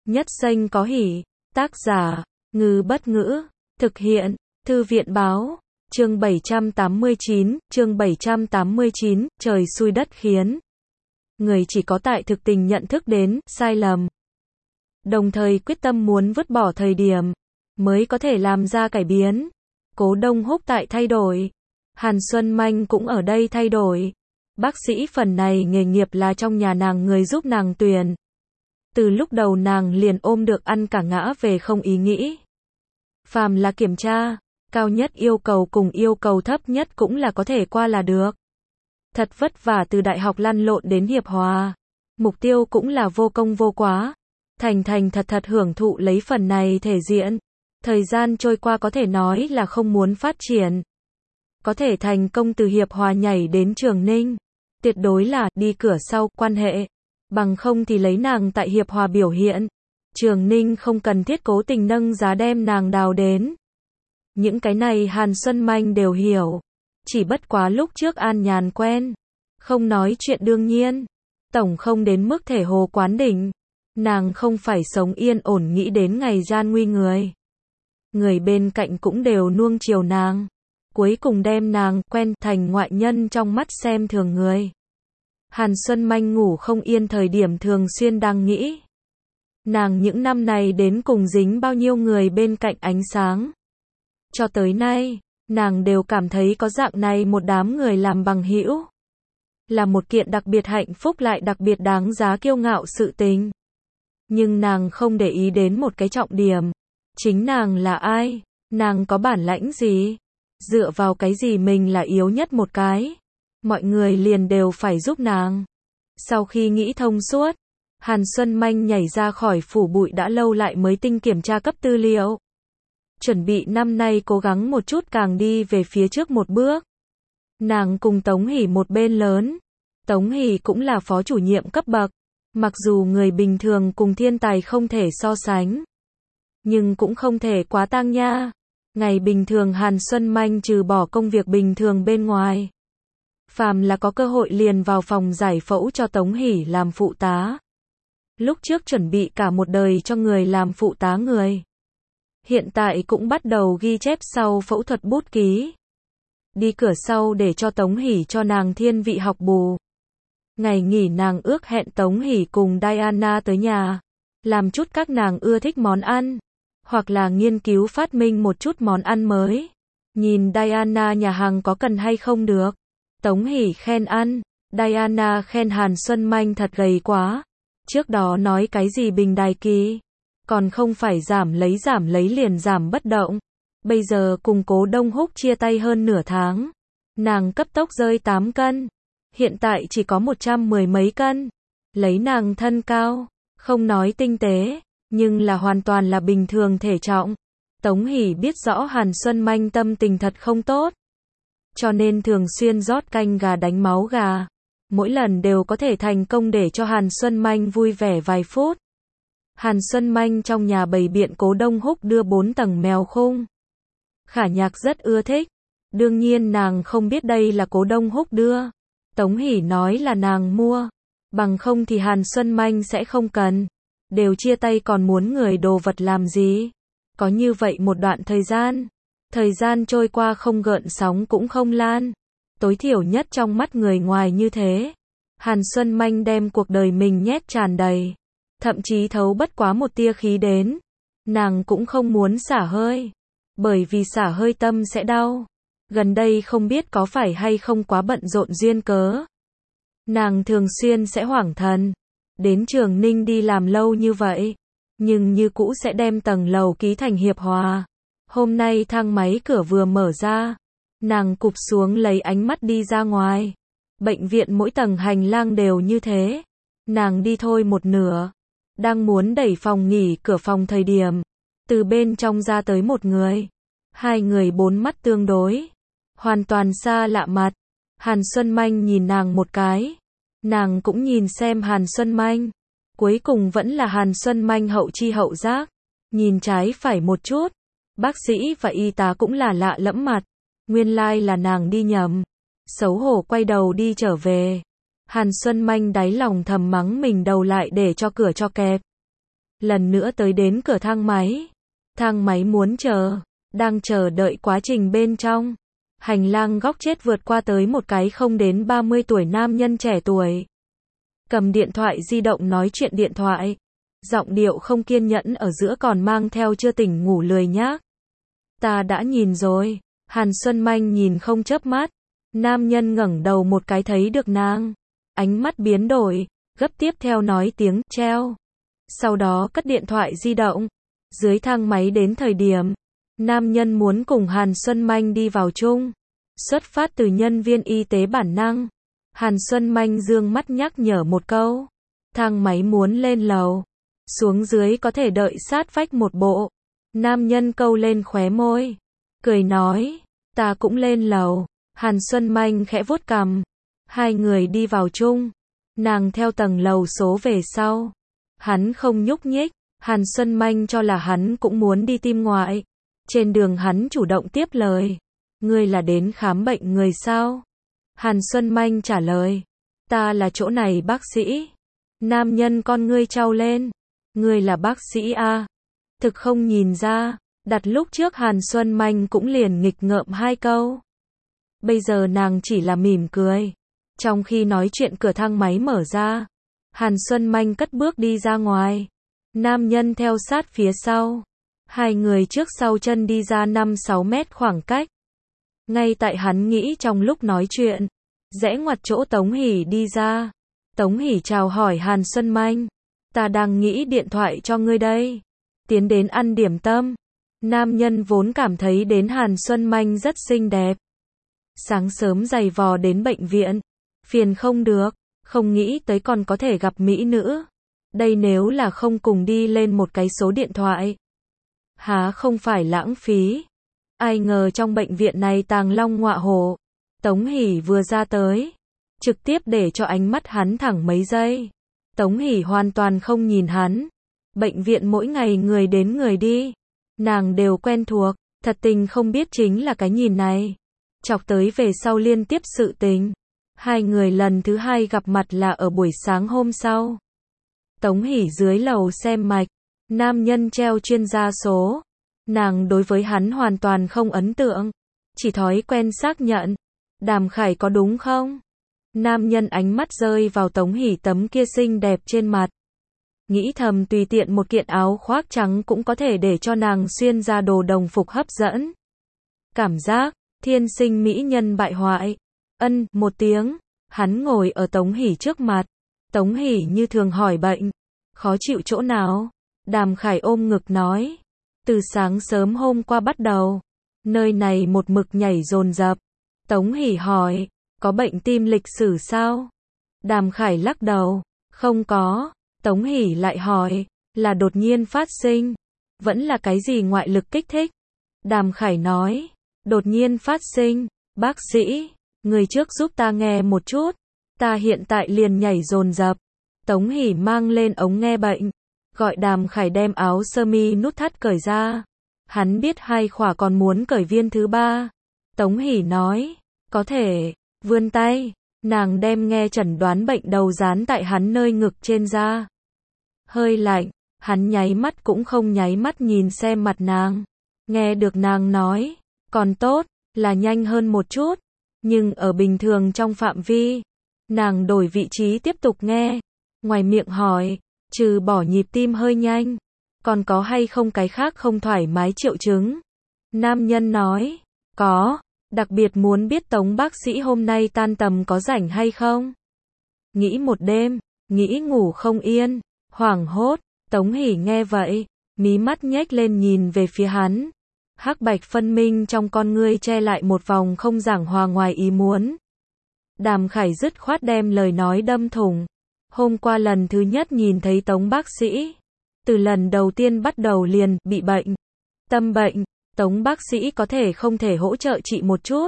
Nhất Xanh có hỉ. Tác giả, Ngư Bất Ngữ. Thực hiện, Thư viện Báo. Chương 789, trời xui đất khiến. Người chỉ có tại thực tình nhận thức đến sai lầm, đồng thời quyết tâm muốn vứt bỏ thời điểm, mới có thể làm ra cải biến. Cố Đông Húc tại thay đổi. Hàn Xuân Manh cũng ở đây thay đổi. Bác sĩ phần này nghề nghiệp là trong nhà nàng người giúp nàng tuyển. Từ lúc đầu nàng liền ôm được ăn cả ngã về không ý nghĩ. Phàm là kiểm tra, cao nhất yêu cầu cùng yêu cầu thấp nhất cũng là có thể qua là được. Thật vất vả từ đại học lăn lộn đến hiệp hòa. Mục tiêu cũng là vô công vô quá. Thành thật hưởng thụ lấy phần này thể diện. Thời gian trôi qua có thể nói là không muốn phát triển. Có thể thành công từ hiệp hòa nhảy đến Trường Ninh. Tuyệt đối là đi cửa sau quan hệ. Bằng không thì lấy nàng tại hiệp hòa biểu hiện. Trường Ninh không cần thiết cố tình nâng giá đem nàng đào đến. Những cái này Hàn Xuân Manh đều hiểu. Chỉ bất quá lúc trước An Nhàn quen. Không nói chuyện đương nhiên. Tổng không đến mức thể hồ quán đỉnh. Nàng không phải sống yên ổn nghĩ đến ngày gian nguy người. Người bên cạnh cũng đều nuông chiều nàng. Cuối cùng đem nàng quen thành ngoại nhân trong mắt xem thường người. Hàn Xuân Manh ngủ không yên thời điểm thường xuyên đang nghĩ. Nàng những năm này đến cùng dính bao nhiêu người bên cạnh ánh sáng. Cho tới nay, nàng đều cảm thấy có dạng này một đám người làm bằng hữu. Là một kiện đặc biệt hạnh phúc lại đặc biệt đáng giá kiêu ngạo sự tình. Nhưng nàng không để ý đến một cái trọng điểm. Chính nàng là ai? Nàng có bản lãnh gì? Dựa vào cái gì mình là yếu nhất một cái? Mọi người liền đều phải giúp nàng. Sau khi nghĩ thông suốt, Hàn Xuân Manh nhảy ra khỏi phủ bụi đã lâu lại mới tinh kiểm tra cấp tư liệu. Chuẩn bị năm nay cố gắng một chút càng đi về phía trước một bước. Nàng cùng Tống Hỷ một bên lớn. Tống Hỷ cũng là phó chủ nhiệm cấp bậc. Mặc dù người bình thường cùng thiên tài không thể so sánh. Nhưng cũng không thể quá tang nha. Ngày bình thường Hàn Xuân Manh trừ bỏ công việc bình thường bên ngoài. Phàm là có cơ hội liền vào phòng giải phẫu cho Tống Hỷ làm phụ tá. Lúc trước chuẩn bị cả một đời cho người làm phụ tá người. Hiện tại cũng bắt đầu ghi chép sau phẫu thuật bút ký. Đi cửa sau để cho Tống Hỷ cho nàng thiên vị học bù. Ngày nghỉ nàng ước hẹn Tống Hỷ cùng Diana tới nhà. Làm chút các nàng ưa thích món ăn. Hoặc là nghiên cứu phát minh một chút món ăn mới. Nhìn Diana nhà hàng có cần hay không được. Tống Hỷ khen ăn. Diana khen Hàn Xuân Manh thật gầy quá. Trước đó nói cái gì bình đài kỳ. Còn không phải giảm lấy liền giảm bất động. Bây giờ cùng Cố Đông Húc chia tay hơn nửa tháng. Nàng cấp tốc rơi 8 cân. Hiện tại chỉ có 110 mấy cân. Lấy nàng thân cao. Không nói tinh tế. Nhưng là hoàn toàn là bình thường thể trọng. Tống Hỷ biết rõ Hàn Xuân Manh tâm tình thật không tốt. Cho nên thường xuyên rót canh gà đánh máu gà. Mỗi lần đều có thể thành công để cho Hàn Xuân Manh vui vẻ vài phút. Hàn Xuân Manh trong nhà bày biện Cố Đông Húc đưa 4 tầng mèo khung. Khả Nhạc rất ưa thích. Đương nhiên nàng không biết đây là Cố Đông Húc đưa. Tống Hỷ nói là nàng mua. Bằng không thì Hàn Xuân Manh sẽ không cần. Đều chia tay còn muốn người đồ vật làm gì. Có như vậy một đoạn thời gian. Thời gian trôi qua không gợn sóng cũng không lan. Tối thiểu nhất trong mắt người ngoài như thế. Hàn Xuân Manh đem cuộc đời mình nhét tràn đầy. Thậm chí thấu bất quá một tia khí đến. Nàng cũng không muốn xả hơi. Bởi vì xả hơi tâm sẽ đau. Gần đây không biết có phải hay không quá bận rộn duyên cớ. Nàng thường xuyên sẽ hoảng thần. Đến Trường Ninh đi làm lâu như vậy. Nhưng như cũ sẽ đem tầng lầu ký thành hiệp hòa. Hôm nay thang máy cửa vừa mở ra. Nàng cụp xuống lấy ánh mắt đi ra ngoài. Bệnh viện mỗi tầng hành lang đều như thế. Nàng đi thôi một nửa. Đang muốn đẩy phòng nghỉ cửa phòng thời điểm. Từ bên trong ra tới một người. Hai người bốn mắt tương đối. Hoàn toàn xa lạ mặt. Hàn Xuân Manh nhìn nàng một cái. Nàng cũng nhìn xem Hàn Xuân Manh. Cuối cùng vẫn là Hàn Xuân Manh hậu chi hậu giác. Nhìn trái phải một chút. Bác sĩ và y tá cũng là lạ lẫm mặt. Nguyên lai là nàng đi nhầm. Xấu hổ quay đầu đi trở về. Hàn Xuân Manh đáy lòng thầm mắng mình đầu lại để cho cửa cho kẹp. lần nữa tới đến cửa thang máy. Thang máy muốn đang chờ đợi quá trình bên trong. Hành lang góc chết vượt qua tới một cái không đến 30 tuổi nam nhân trẻ tuổi. Cầm điện thoại di động nói chuyện điện thoại. Giọng điệu không kiên nhẫn ở giữa còn mang theo chưa tỉnh ngủ lười nhác. Ta đã nhìn rồi. Hàn Xuân Manh nhìn không chớp mắt. Nam nhân ngẩng đầu một cái thấy được nàng. Ánh mắt biến đổi, gấp tiếp theo nói tiếng treo. Sau đó cất điện thoại di động. Dưới thang máy đến thời điểm, nam nhân muốn cùng Hàn Xuân Manh đi vào chung. Xuất phát từ nhân viên y tế bản năng. Hàn Xuân Manh dương mắt nhắc nhở một câu. Thang máy muốn lên lầu. Xuống dưới có thể đợi sát vách một bộ. Nam nhân câu lên khóe môi. Cười nói, ta cũng lên lầu. Hàn Xuân Manh khẽ vuốt cằm. Hai người đi vào chung. Nàng theo tầng lầu số về sau. Hắn không nhúc nhích. Hàn Xuân Manh cho là hắn cũng muốn đi tim ngoại. Trên đường hắn chủ động tiếp lời. Ngươi là đến khám bệnh người sao? Hàn Xuân Manh trả lời. Ta là chỗ này bác sĩ. Nam nhân con ngươi trao lên. Ngươi là bác sĩ à? Thực không nhìn ra. Đặt lúc trước Hàn Xuân Manh cũng liền nghịch ngợm hai câu. Bây giờ nàng chỉ là mỉm cười. Trong khi nói chuyện cửa thang máy mở ra. Hàn Xuân Manh cất bước đi ra ngoài. Nam nhân theo sát phía sau. Hai người trước sau chân đi ra 5-6 mét khoảng cách. Ngay tại hắn nghĩ trong lúc nói chuyện. Rẽ ngoặt chỗ Tống Hỷ đi ra. Tống Hỷ chào hỏi Hàn Xuân Manh. Ta đang nghĩ điện thoại cho ngươi đây. Tiến đến ăn điểm tâm. Nam nhân vốn cảm thấy đến Hàn Xuân Manh rất xinh đẹp. Sáng sớm giày vò đến bệnh viện. Phiền không được. Không nghĩ tới còn có thể gặp mỹ nữ. Đây nếu là không cùng đi lên một cái số điện thoại. Há không phải lãng phí. Ai ngờ trong bệnh viện này tàng long ngọa hổ. Tống Hỷ vừa ra tới. Trực tiếp để cho ánh mắt hắn thẳng mấy giây. Tống Hỷ hoàn toàn không nhìn hắn. Bệnh viện mỗi ngày người đến người đi. Nàng đều quen thuộc. Thật tình không biết chính là cái nhìn này. Chọc tới về sau liên tiếp sự tình. Hai người lần thứ hai gặp mặt là ở buổi sáng hôm sau. Tống Hỷ dưới lầu xem mạch. Nam nhân treo chuyên gia số. Nàng đối với hắn hoàn toàn không ấn tượng. Chỉ thói quen xác nhận. Đàm Khải có đúng không? Nam nhân ánh mắt rơi vào Tống Hỷ tấm kia xinh đẹp trên mặt. Nghĩ thầm tùy tiện một kiện áo khoác trắng cũng có thể để cho nàng xuyên ra đồ đồng phục hấp dẫn. Cảm giác, thiên sinh mỹ nhân bại hoại. Ân, một tiếng. Hắn ngồi ở Tống Hỷ trước mặt. Tống Hỷ như thường hỏi bệnh. Khó chịu chỗ nào? Đàm Khải ôm ngực nói. Từ sáng sớm hôm qua bắt đầu. Nơi này một mực nhảy dồn dập. Tống Hỷ hỏi. Có bệnh tim lịch sử sao? Đàm Khải lắc đầu. Không có. Tống Hỷ lại hỏi. Là đột nhiên phát sinh. Vẫn là cái gì ngoại lực kích thích? Đàm Khải nói. Đột nhiên phát sinh. Bác sĩ. Người trước giúp ta nghe một chút. Ta hiện tại liền nhảy dồn dập. Tống Hỷ mang lên ống nghe bệnh. Gọi Đàm Khải đem áo sơ mi nút thắt cởi ra. Hắn biết hai khỏa còn muốn cởi viên thứ ba. Tống Hỷ nói. Có thể. Vươn tay. Nàng đem nghe chẩn đoán bệnh đầu dán tại hắn nơi ngực trên da. Hơi lạnh. Hắn nháy mắt cũng không nháy mắt nhìn xem mặt nàng. Nghe được nàng nói. Còn tốt. Là nhanh hơn một chút. Nhưng ở bình thường trong phạm vi. Nàng đổi vị trí tiếp tục nghe. Ngoài miệng hỏi. Trừ bỏ nhịp tim hơi nhanh. Còn có hay không cái khác không thoải mái triệu chứng? Nam nhân nói. Có. Đặc biệt muốn biết Tống bác sĩ hôm nay tan tầm có rảnh hay không? Nghĩ một đêm. Nghĩ ngủ không yên. Hoảng hốt. Tống Hỷ nghe vậy. Mí mắt nhếch lên nhìn về phía hắn. Hắc bạch phân minh trong con ngươi che lại một vòng không giảng hòa ngoài ý muốn. Đàm Khải dứt khoát đem lời nói đâm thủng. Hôm qua lần thứ nhất nhìn thấy Tống bác sĩ. Từ lần đầu tiên bắt đầu liền bị bệnh. Tâm bệnh. Tống bác sĩ có thể không thể hỗ trợ chị một chút.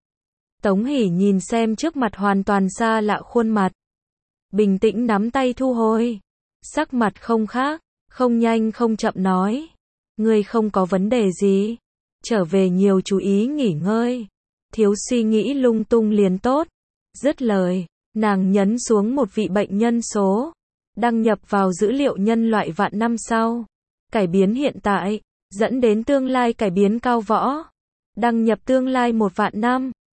Tống Hỷ nhìn xem trước mặt hoàn toàn xa lạ khuôn mặt. Bình tĩnh nắm tay thu hồi. Sắc mặt không khác. Không nhanh không chậm nói. Ngươi không có vấn đề gì. Trở về nhiều chú ý nghỉ ngơi. Thiếu suy nghĩ lung tung liền tốt. Dứt lời. Nàng nhấn xuống một vị bệnh nhân số. Đăng nhập vào dữ liệu nhân loại vạn năm sau. Cải biến hiện tại, dẫn đến tương lai cải biến cao võ. Đăng nhập tương lai 1 vạn năm.